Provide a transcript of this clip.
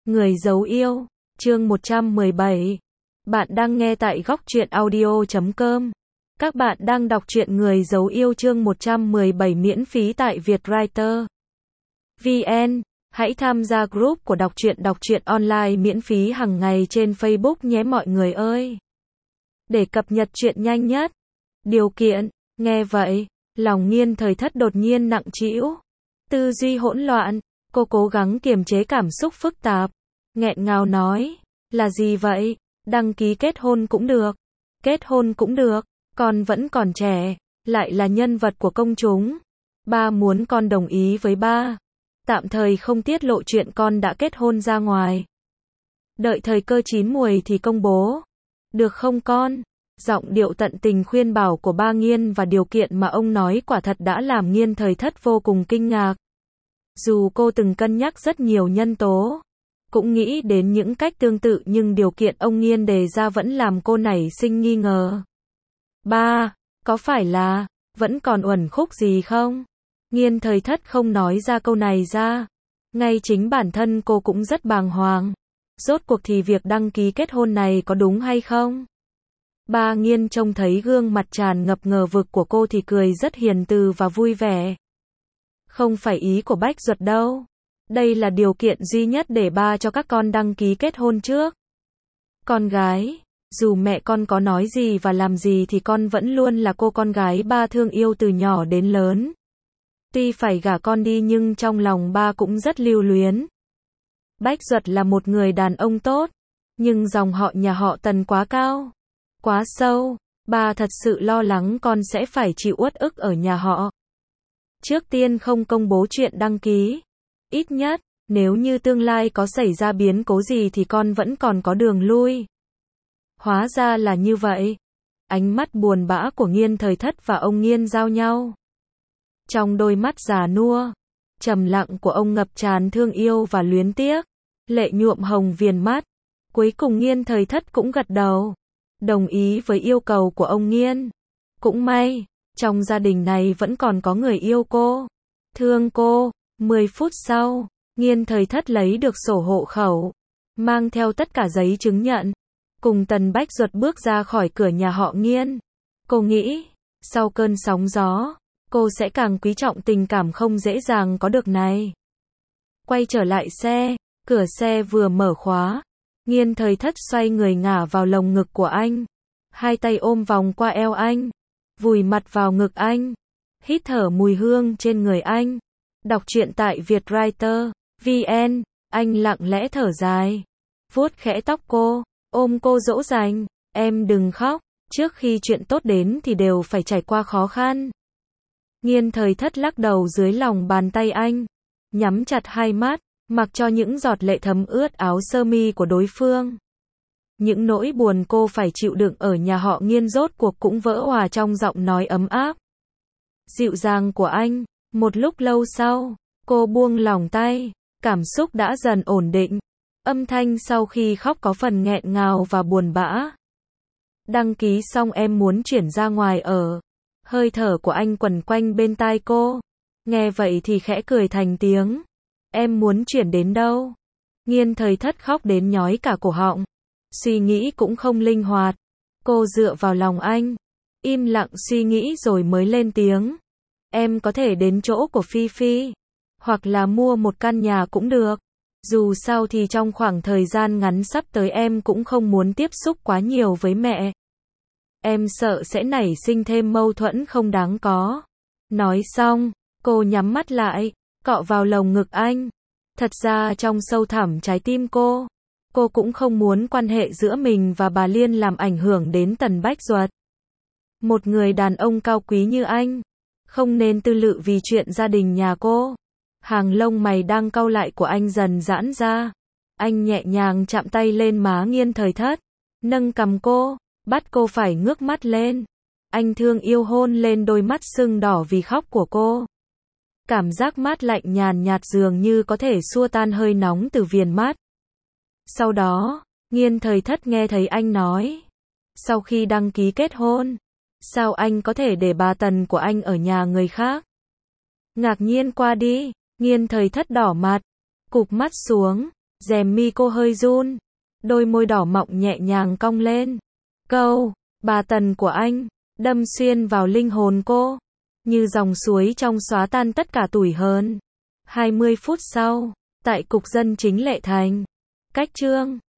Người giấu yêu, chương 117. Bạn đang nghe tại góc truyện audio.com. Các bạn đang đọc truyện Người giấu yêu chương 117 miễn phí tại Vietwriter VN. Hãy tham gia group của đọc truyện online miễn phí hàng ngày trên Facebook nhé mọi người ơi. Để cập nhật truyện nhanh nhất. Điều kiện, nghe vậy, lòng Nghiên Thời Thất đột nhiên nặng trĩu. Tư duy hỗn loạn, cô cố gắng kiềm chế cảm xúc phức tạp. Nghẹn ngào nói, là gì vậy? Đăng ký kết hôn cũng được. Kết hôn cũng được, con vẫn còn trẻ, lại là nhân vật của công chúng. Ba muốn con đồng ý với ba. Tạm thời không tiết lộ chuyện con đã kết hôn ra ngoài. Đợi thời cơ chín muồi thì công bố. Được không con? Giọng điệu tận tình khuyên bảo của ba Nghiên và điều kiện mà ông nói quả thật đã làm Nghiên Thời Thất vô cùng kinh ngạc. Dù cô từng cân nhắc rất nhiều nhân tố, cũng nghĩ đến những cách tương tự nhưng điều kiện ông Nghiên đề ra vẫn làm cô nảy sinh nghi ngờ. Ba, có phải là, vẫn còn uẩn khúc gì không? Nghiên Thời Thất không nói ra câu này ra. Ngay chính bản thân cô cũng rất bàng hoàng. Rốt cuộc thì việc đăng ký kết hôn này có đúng hay không? Ba Nghiên trông thấy gương mặt tràn ngập ngờ vực của cô thì cười rất hiền từ và vui vẻ. Không phải ý của Bách Duật đâu. Đây là điều kiện duy nhất để ba cho các con đăng ký kết hôn trước. Con gái, dù mẹ con có nói gì và làm gì thì con vẫn luôn là cô con gái ba thương yêu từ nhỏ đến lớn. Tuy phải gả con đi nhưng trong lòng ba cũng rất lưu luyến. Bách Duật là một người đàn ông tốt, nhưng dòng họ nhà họ Tần quá cao, quá sâu, ba thật sự lo lắng con sẽ phải chịu uất ức ở nhà họ. Trước tiên không công bố chuyện đăng ký. Ít nhất, nếu như tương lai có xảy ra biến cố gì thì con vẫn còn có đường lui. Hóa ra là như vậy. Ánh mắt buồn bã của Nghiên Thời Thất và ông Nghiên giao nhau. Trong đôi mắt già nua, trầm lặng của ông ngập tràn thương yêu và luyến tiếc. Lệ nhuộm hồng viền mắt. Cuối cùng Nghiên Thời Thất cũng gật đầu, đồng ý với yêu cầu của ông Nghiên. Cũng may, trong gia đình này vẫn còn có người yêu cô, thương cô. 10 phút sau, Nghiên Thời Thất lấy được sổ hộ khẩu, mang theo tất cả giấy chứng nhận, cùng Tần Bách Duật bước ra khỏi cửa nhà họ Nghiên. Cô nghĩ, sau cơn sóng gió, cô sẽ càng quý trọng tình cảm không dễ dàng có được này. Quay trở lại xe, cửa xe vừa mở khóa, Nghiên Thời Thất xoay người ngả vào lồng ngực của anh, hai tay ôm vòng qua eo anh, vùi mặt vào ngực anh, hít thở mùi hương trên người anh. Đọc truyện tại Vietwriter VN. Anh lặng lẽ thở dài, vuốt khẽ tóc cô, ôm cô dỗ dành, em đừng khóc, trước khi chuyện tốt đến thì đều phải trải qua khó khăn. Nghiên Thời Thất lắc đầu dưới lòng bàn tay anh, nhắm chặt hai mắt, mặc cho những giọt lệ thấm ướt áo sơ mi của đối phương. Những nỗi buồn cô phải chịu đựng ở nhà họ Nghiên rốt cuộc cũng vỡ òa trong giọng nói ấm áp, dịu dàng của anh. Một lúc lâu sau, cô buông lỏng tay, cảm xúc đã dần ổn định. Âm thanh sau khi khóc có phần nghẹn ngào và buồn bã. Đăng ký xong em muốn chuyển ra ngoài ở. Hơi thở của anh quẩn quanh bên tai cô. Nghe vậy thì khẽ cười thành tiếng. Em muốn chuyển đến đâu? Nghiên Thời Thất khóc đến nhói cả cổ họng. Suy nghĩ cũng không linh hoạt. Cô dựa vào lòng anh, im lặng suy nghĩ rồi mới lên tiếng. Em có thể đến chỗ của Phi Phi, hoặc là mua một căn nhà cũng được. Dù sao thì trong khoảng thời gian ngắn sắp tới em cũng không muốn tiếp xúc quá nhiều với mẹ. Em sợ sẽ nảy sinh thêm mâu thuẫn không đáng có. Nói xong, cô nhắm mắt lại, cọ vào lồng ngực anh. Thật ra trong sâu thẳm trái tim cô cũng không muốn quan hệ giữa mình và bà Liên làm ảnh hưởng đến Tần Bách Duật. Một người đàn ông cao quý như anh, không nên tư lự vì chuyện gia đình nhà cô. Hàng lông mày đang cau lại của anh dần giãn ra. Anh nhẹ nhàng chạm tay lên má Nghiên Thời Thất, nâng cằm cô, bắt cô phải ngước mắt lên. Anh thương yêu hôn lên đôi mắt sưng đỏ vì khóc của cô. Cảm giác mát lạnh nhàn nhạt dường như có thể xua tan hơi nóng từ viền mắt. Sau đó, Nghiên Thời Thất nghe thấy anh nói, sau khi đăng ký kết hôn, sao anh có thể để bà Tần của anh ở nhà người khác? Ngạc nhiên qua đi, Nghiên Thời Thất đỏ mặt, cụp mắt xuống, Rèm mi cô hơi run. Đôi môi đỏ mọng nhẹ nhàng cong lên. Câu, bà Tần của anh, đâm xuyên vào linh hồn cô. Như dòng suối trong xóa tan tất cả tủi hờn. 20 phút sau, tại cục dân chính Lệ Thành. Cách chương